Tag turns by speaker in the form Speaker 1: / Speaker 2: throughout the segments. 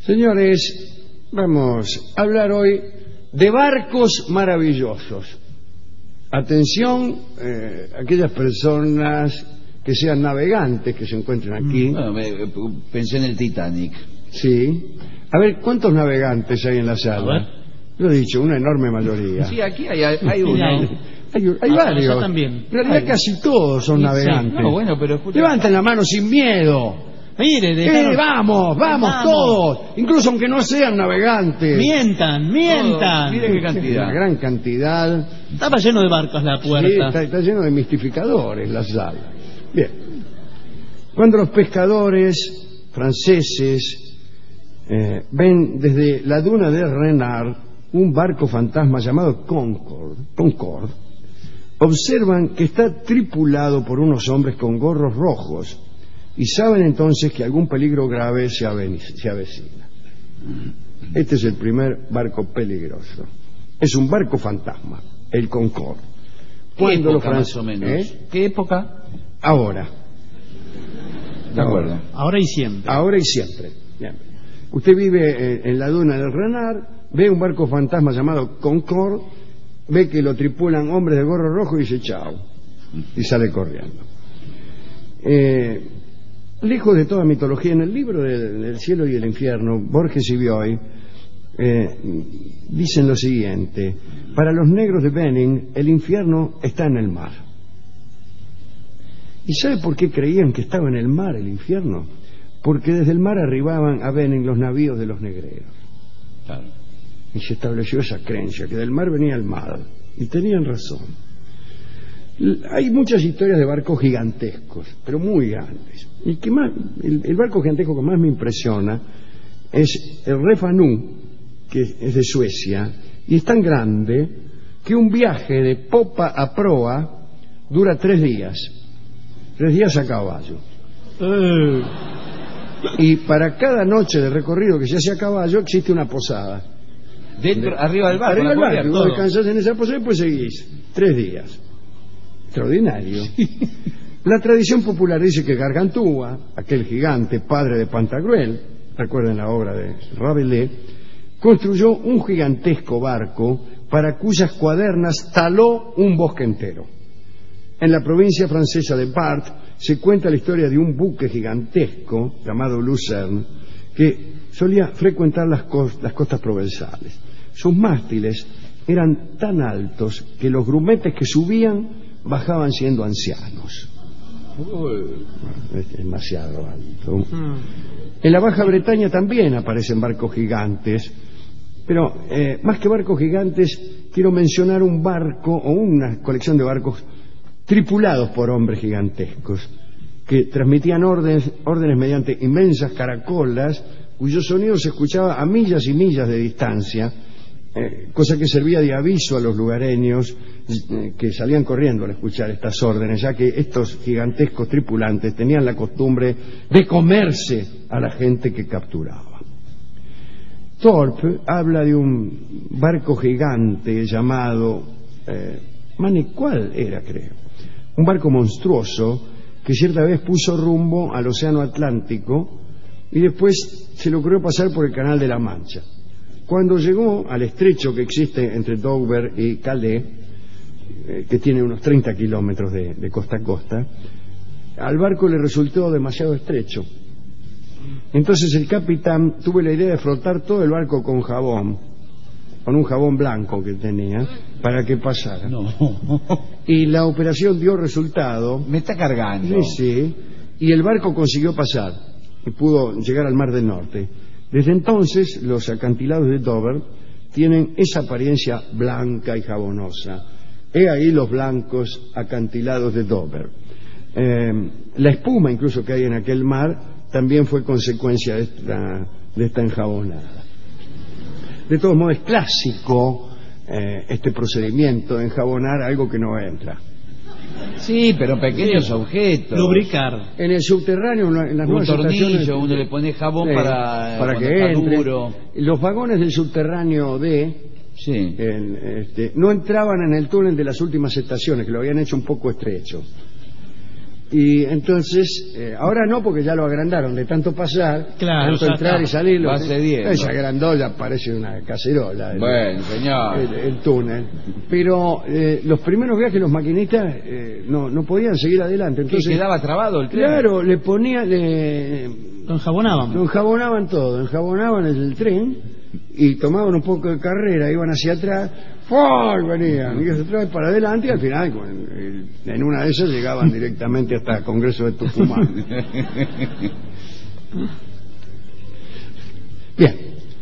Speaker 1: Señores, vamos a hablar hoy de barcos maravillosos. Atención, aquellas personas que sean navegantes que se encuentren aquí.
Speaker 2: Bueno, pensé en el Titanic.
Speaker 1: Sí. A ver, ¿cuántos navegantes hay en la sala? Lo he dicho, una enorme mayoría.
Speaker 2: Sí, aquí hay uno.
Speaker 1: Hay varios.
Speaker 3: Yo también.
Speaker 1: En realidad casi todos son navegantes.
Speaker 2: No, bueno, pero escucha.
Speaker 1: Levanten la mano sin miedo.
Speaker 3: Mire,
Speaker 1: Vamos todos. Incluso aunque no sean navegantes.
Speaker 3: Mientan.
Speaker 2: Mire qué cantidad.
Speaker 1: Una gran cantidad.
Speaker 3: Estaba lleno de barcos la puerta.
Speaker 1: Sí, está lleno de mistificadores la sala. Bien. Cuando los pescadores franceses ven desde la duna de Renard un barco fantasma llamado Concorde, observan que está tripulado por unos hombres con gorros rojos y saben entonces que algún peligro grave se avecina. Este es el primer barco peligroso. Es un barco fantasma, el Concorde.
Speaker 2: ¿Qué época más o menos? ¿Qué época?
Speaker 1: Ahora.
Speaker 2: De acuerdo.
Speaker 3: Ahora y siempre.
Speaker 1: Ahora y siempre. Bien. Usted vive en la duna del Renard, ve un barco fantasma llamado Concorde, ve que lo tripulan hombres de gorro rojo y dice chao. Y sale corriendo. Lejos de toda mitología, en el libro del cielo y el infierno, Borges y Bioy dicen lo siguiente: para los negros de Benin, el infierno está en el mar. ¿Y sabe por qué creían que estaba en el mar el infierno? Porque desde el mar arribaban a Benin los navíos de los negreros.
Speaker 2: Claro.
Speaker 1: Y se estableció esa creencia, que del mar venía el mal. Y tenían razón. Hay muchas historias de barcos gigantescos, pero muy grandes. Y que más, el barco gigantesco que más me impresiona es el Refanu, que es de Suecia, y es tan grande que un viaje de popa a proa dura 3 días. 3 días a caballo. Y para cada noche de recorrido que se hace a caballo existe una posada.
Speaker 2: Arriba del barco.
Speaker 1: Arriba del barco. Vos descansás en esa posada y pues seguís 3 días. Extraordinario. La tradición popular dice que Gargantúa, aquel gigante padre de Pantagruel, recuerden la obra de Rabelais, construyó un gigantesco barco para cuyas cuadernas taló un bosque entero. En la provincia francesa de Barthes se cuenta la historia de un buque gigantesco llamado Lucerne que solía frecuentar las costas provenzales. Sus mástiles eran tan altos que los grumetes que subían bajaban siendo ancianos. Es demasiado alto. En la Baja Bretaña también aparecen barcos gigantes, pero más que barcos gigantes quiero mencionar un barco o una colección de barcos tripulados por hombres gigantescos que transmitían órdenes mediante inmensas caracolas cuyo sonido se escuchaba a millas y millas de distancia, cosa que servía de aviso a los lugareños que salían corriendo al escuchar estas órdenes, ya que estos gigantescos tripulantes tenían la costumbre de comerse a la gente que capturaba. Thorpe habla de un barco gigante llamado ¿cuál era, creo? Un barco monstruoso que cierta vez puso rumbo al Océano Atlántico y después se le ocurrió pasar por el Canal de la Mancha. Cuando llegó al estrecho que existe entre Dover y Calais, que tiene unos 30 kilómetros de costa a costa, al barco le resultó demasiado estrecho. Entonces el capitán tuvo la idea de frotar todo el barco con un jabón blanco que tenía, para que pasara.
Speaker 2: No.
Speaker 1: Y la operación dio resultado.
Speaker 2: Me está cargando.
Speaker 1: Sí, y el barco consiguió pasar y pudo llegar al Mar del Norte. Desde entonces los acantilados de Dover tienen esa apariencia blanca y jabonosa. He ahí los blancos acantilados de Dover. La espuma incluso que hay en aquel mar también fue consecuencia de esta enjabonada. De todos modos es clásico este procedimiento de enjabonar algo que no entra.
Speaker 2: Sí, pero pequeños objetos.
Speaker 3: Lubricar.
Speaker 1: En el subterráneo, en las
Speaker 2: un
Speaker 1: nuevas
Speaker 2: tornillo,
Speaker 1: estaciones,
Speaker 2: uno le pone jabón para
Speaker 1: que entre.
Speaker 2: duro.
Speaker 1: Los vagones del subterráneo
Speaker 2: Sí.
Speaker 1: no entraban en el túnel de las últimas estaciones, que lo habían hecho un poco estrecho. Y entonces, ahora no, porque ya lo agrandaron de tanto pasar,
Speaker 3: Claro,
Speaker 1: tanto
Speaker 3: ya
Speaker 1: entrar
Speaker 3: está.
Speaker 1: y salir.
Speaker 2: Va cediendo.
Speaker 1: Se agrandó, ya parece una cacerola.
Speaker 2: Bueno, señor.
Speaker 1: El túnel. Pero los primeros viajes los maquinistas no podían seguir adelante. Entonces,
Speaker 2: ¿Quedaba trabado el tren?
Speaker 1: claro, le
Speaker 3: Lo enjabonaban.
Speaker 1: enjabonaban todo, enjabonaban el tren y tomaban un poco de carrera, iban hacia atrás, ¡fua! Venían, y hacia atrás para adelante y al final en una de esas llegaban directamente hasta el Congreso de Tucumán. Bien.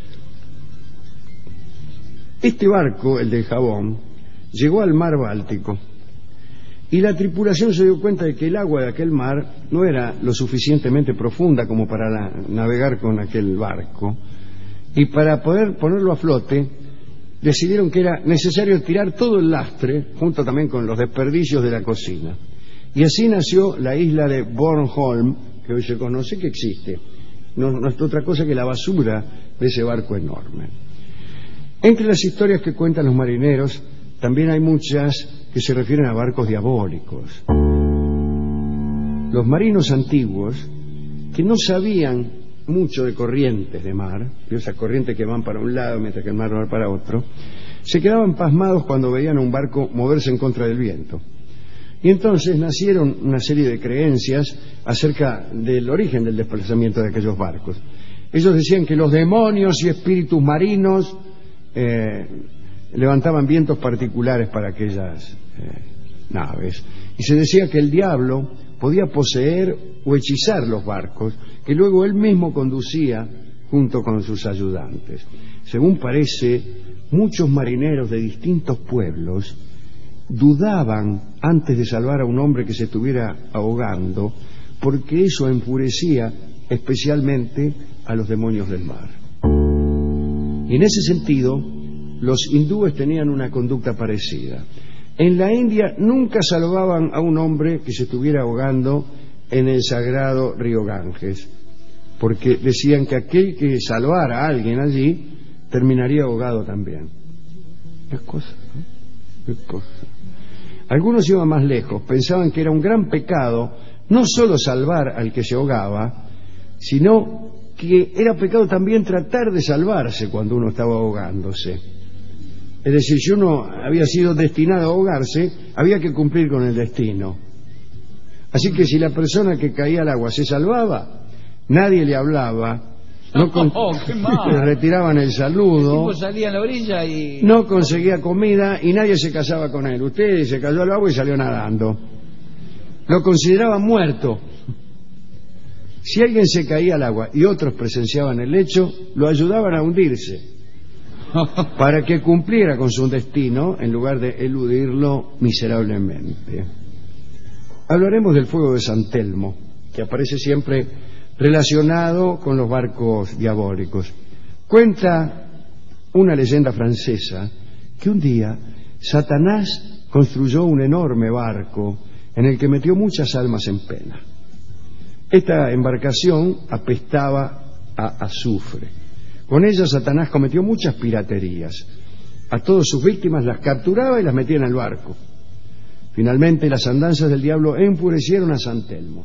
Speaker 1: Este barco, el del jabón, llegó al mar Báltico y la tripulación se dio cuenta de que el agua de aquel mar no era lo suficientemente profunda como para navegar con aquel barco, y para poder ponerlo a flote decidieron que era necesario tirar todo el lastre junto también con los desperdicios de la cocina, y así nació la isla de Bornholm, que hoy se conoce, que existe. No es otra cosa que la basura de ese barco enorme. Entre las historias que cuentan los marineros también hay muchas que se refieren a barcos diabólicos. Los marinos antiguos, que no sabían mucho de corrientes de mar, de esas corrientes que van para un lado mientras que el mar va para otro, se quedaban pasmados cuando veían a un barco moverse en contra del viento. Y entonces nacieron una serie de creencias acerca del origen del desplazamiento de aquellos barcos. Ellos decían que los demonios y espíritus marinos levantaban vientos particulares para aquellas naves, y se decía que el diablo podía poseer o hechizar los barcos, que luego él mismo conducía junto con sus ayudantes. Según parece, muchos marineros de distintos pueblos dudaban antes de salvar a un hombre que se estuviera ahogando, porque eso enfurecía especialmente a los demonios del mar. Y en ese sentido, los hindúes tenían una conducta parecida. En la India nunca salvaban a un hombre que se estuviera ahogando en el sagrado río Ganges, porque decían que aquel que salvara a alguien allí terminaría ahogado también. ¿Qué cosa? ¿Qué cosa? Algunos iban más lejos, pensaban que era un gran pecado no solo salvar al que se ahogaba, sino que era pecado también tratar de salvarse cuando uno estaba ahogándose. Es decir, si uno había sido destinado a ahogarse, había que cumplir con el destino. Así que si la persona que caía al agua se salvaba, nadie le hablaba, le retiraban el saludo,
Speaker 2: salía a la orilla y
Speaker 1: no conseguía comida y nadie se casaba con él. Usted se cayó al agua y salió nadando. Lo consideraban muerto. Si alguien se caía al agua y otros presenciaban el hecho, lo ayudaban a hundirse para que cumpliera con su destino en lugar de eludirlo miserablemente. Hablaremos del fuego de San Telmo, que aparece siempre relacionado con los barcos diabólicos. Cuenta una leyenda francesa que un día Satanás construyó un enorme barco en el que metió muchas almas en pena. Esta embarcación apestaba a azufre. Con ella Satanás cometió muchas piraterías. A todas sus víctimas las capturaba y las metía en el barco. Finalmente las andanzas del diablo enfurecieron a San Telmo.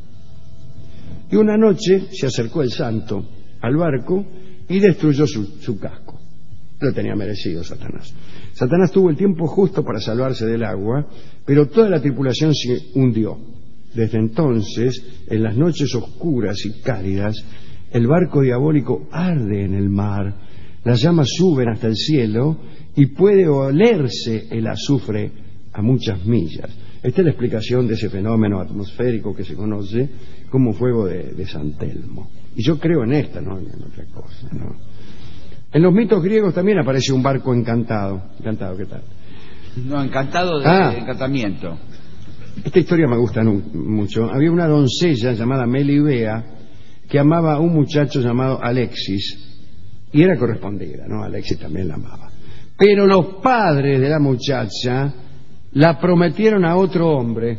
Speaker 1: Y una noche se acercó el santo al barco y destruyó su casco. Lo tenía merecido Satanás. Satanás tuvo el tiempo justo para salvarse del agua, pero toda la tripulación se hundió. Desde entonces, en las noches oscuras y cálidas, el barco diabólico arde en el mar, las llamas suben hasta el cielo y puede olerse el azufre a muchas millas. Esta es la explicación de ese fenómeno atmosférico que se conoce como fuego de San Telmo. Y yo creo en esta, no en otra cosa, ¿no? En los mitos griegos también aparece un barco encantado. ¿Encantado qué tal?
Speaker 2: No, encantado de encantamiento.
Speaker 1: Esta historia me gusta mucho. Había una doncella llamada Melibea que amaba a un muchacho llamado Alexis y era correspondida, ¿no? Alexis también la amaba. Pero los padres de la muchacha la prometieron a otro hombre.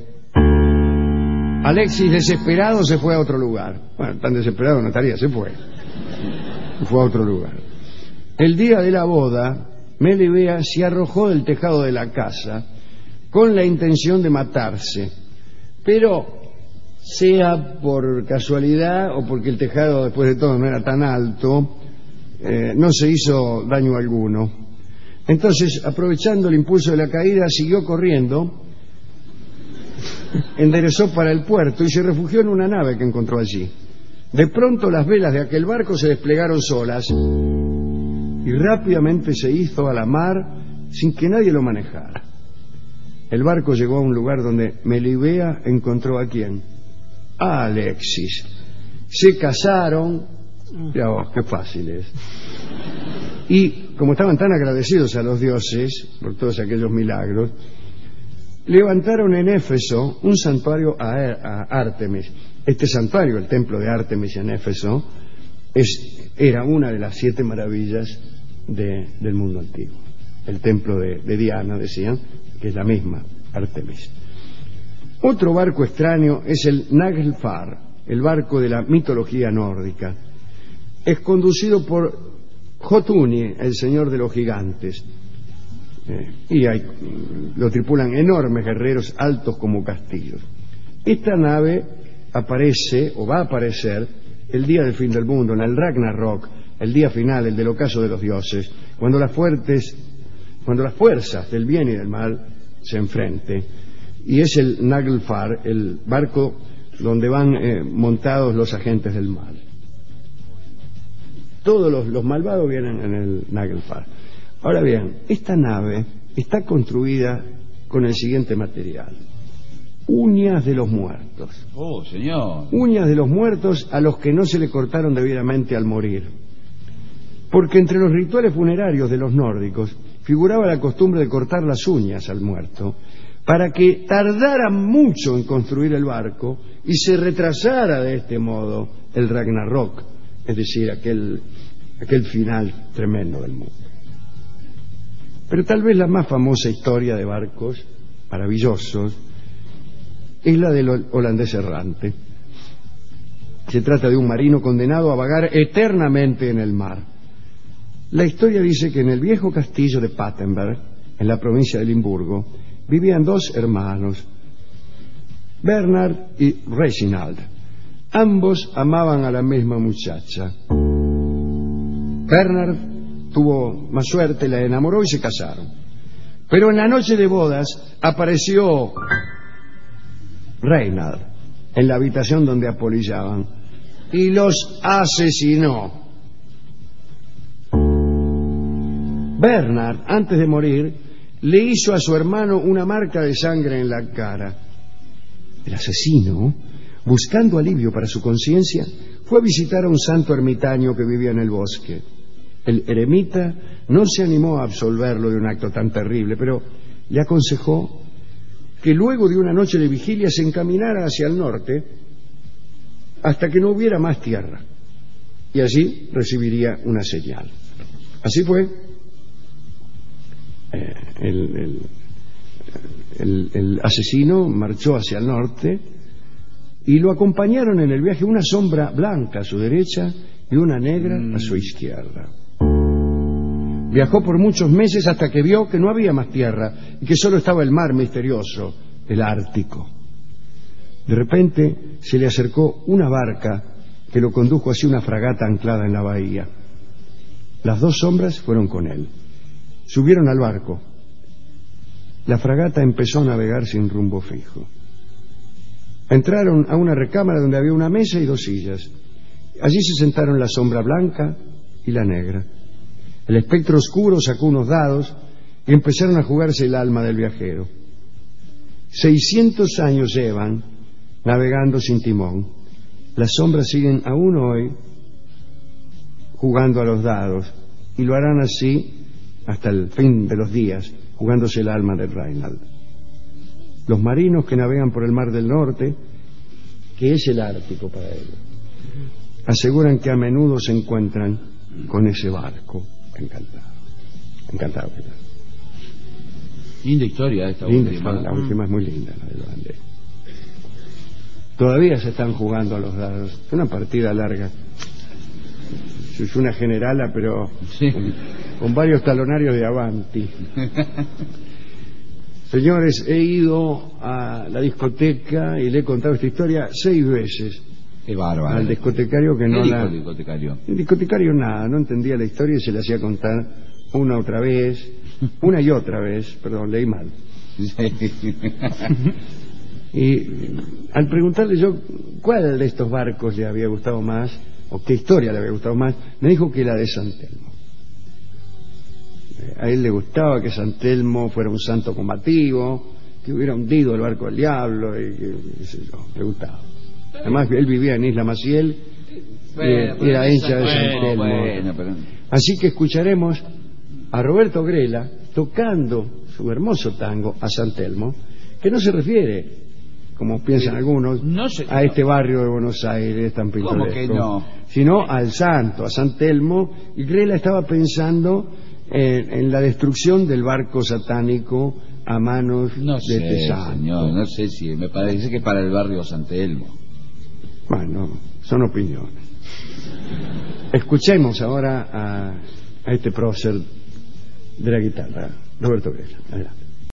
Speaker 1: Alexis, desesperado, se fue a otro lugar. Bueno, tan desesperado no estaría, se fue. Fue a otro lugar. El día de la boda, Melibea se arrojó del tejado de la casa con la intención de matarse, pero sea por casualidad o porque el tejado después de todo no era tan alto, no se hizo daño alguno. Entonces, aprovechando el impulso de la caída, siguió corriendo, enderezó para el puerto y se refugió en una nave que encontró allí. De pronto las velas de aquel barco se desplegaron solas y rápidamente se hizo a la mar sin que nadie lo manejara. El barco llegó a un lugar donde Melibea encontró ¿a quién? A Alexis. Se casaron. Ya vos, qué fácil es. Y como estaban tan agradecidos a los dioses por todos aquellos milagros, levantaron en Éfeso un santuario a Ártemis. Este santuario, el templo de Ártemis en Éfeso, era una de las 7 maravillas del mundo antiguo. El templo de Diana, decían, que es la misma, Ártemis. Otro barco extraño es el Naglfar, el barco de la mitología nórdica. Es conducido por Jotuni, el señor de los gigantes. Lo tripulan enormes guerreros altos como castillos. Esta nave aparece, o va a aparecer, el día del fin del mundo, en el Ragnarok, el día final, el del ocaso de los dioses, cuando las fuerzas del bien y del mal se enfrenten. Y es el Naglfar, el barco donde van montados los agentes del mal. Todos los malvados vienen en el Naglfar. Ahora bien, esta nave está construida con el siguiente material: uñas de los muertos.
Speaker 2: Oh, señor.
Speaker 1: Uñas de los muertos a los que no se le cortaron debidamente al morir. Porque entre los rituales funerarios de los nórdicos figuraba la costumbre de cortar las uñas al muerto para que tardara mucho en construir el barco y se retrasara de este modo el Ragnarok, es decir, aquel final tremendo del mundo. Pero tal vez la más famosa historia de barcos maravillosos es la del holandés errante. Se trata de un marino condenado a vagar eternamente en el mar. La historia dice que en el viejo castillo de Patenberg, en la provincia de Limburgo, vivían 2 hermanos, Bernard y Reginald. Ambos amaban a la misma muchacha. Bernard tuvo más suerte, la enamoró y se casaron. Pero en la noche de bodas apareció Reinald en la habitación donde apolillaban y los asesinó. Bernard, antes de morir, le hizo a su hermano una marca de sangre en la cara. El asesino, buscando alivio para su conciencia, fue a visitar a un santo ermitaño que vivía en el bosque. El eremita no se animó a absolverlo de un acto tan terrible, pero le aconsejó que luego de una noche de vigilia se encaminara hacia el norte hasta que no hubiera más tierra, y allí recibiría una señal. Así fue. El asesino marchó hacia el norte y lo acompañaron en el viaje una sombra blanca a su derecha y una negra a su izquierda. Viajó por muchos meses hasta que vio que no había más tierra y que solo estaba el mar misterioso, el Ártico. De repente se le acercó una barca que lo condujo hacia una fragata anclada en la bahía. Las 2 sombras fueron con él. Subieron al barco. La fragata empezó a navegar sin rumbo fijo. Entraron a una recámara donde había una mesa y 2 sillas. Allí se sentaron la sombra blanca y la negra. El espectro oscuro sacó unos dados y empezaron a jugarse el alma del viajero. 600 años llevan navegando sin timón. Las sombras siguen aún hoy jugando a los dados y lo harán así hasta el fin de los días, jugándose el alma de Reinald. Los marinos que navegan por el Mar del Norte, que es el Ártico para ellos, aseguran que a menudo se encuentran con ese barco. Encantado.
Speaker 2: Linda historia esta última.
Speaker 1: La última es muy linda, la del holandés. Todavía se están jugando a los dados. Es una partida larga. Es una generala, pero sí, con varios talonarios de avanti. Señores, he ido a la discoteca y le he contado esta historia 6 veces.
Speaker 2: Qué bárbaro.
Speaker 1: Al discotecario que
Speaker 2: ¿Qué
Speaker 1: no
Speaker 2: dijo
Speaker 1: la...
Speaker 2: el discotecario?
Speaker 1: El discotecario nada, no entendía la historia y se la hacía contar una y otra vez, perdón, leí mal. Y al preguntarle yo cuál de estos barcos le había gustado más, o qué historia le había gustado más, me dijo que la de San Telmo. A él le gustaba que San Telmo fuera un santo combativo, que hubiera hundido el barco del diablo, y que, qué sé yo, le gustaba. Además, él vivía en Isla Maciel y era hincha de San Telmo. Así que escucharemos a Roberto Grela tocando su hermoso tango a San Telmo, que no se refiere, como piensan algunos, a este barrio de Buenos Aires tan pintoresco.
Speaker 2: ¿Cómo que no?
Speaker 1: Sino al santo, a San Telmo, y Grela estaba pensando en la destrucción del barco satánico a manos de este santo.
Speaker 2: Señor, no sé si me parece que para el barrio San Telmo.
Speaker 1: Bueno, son opiniones. Escuchemos ahora a este prócer de la guitarra, Roberto Grela. Adelante.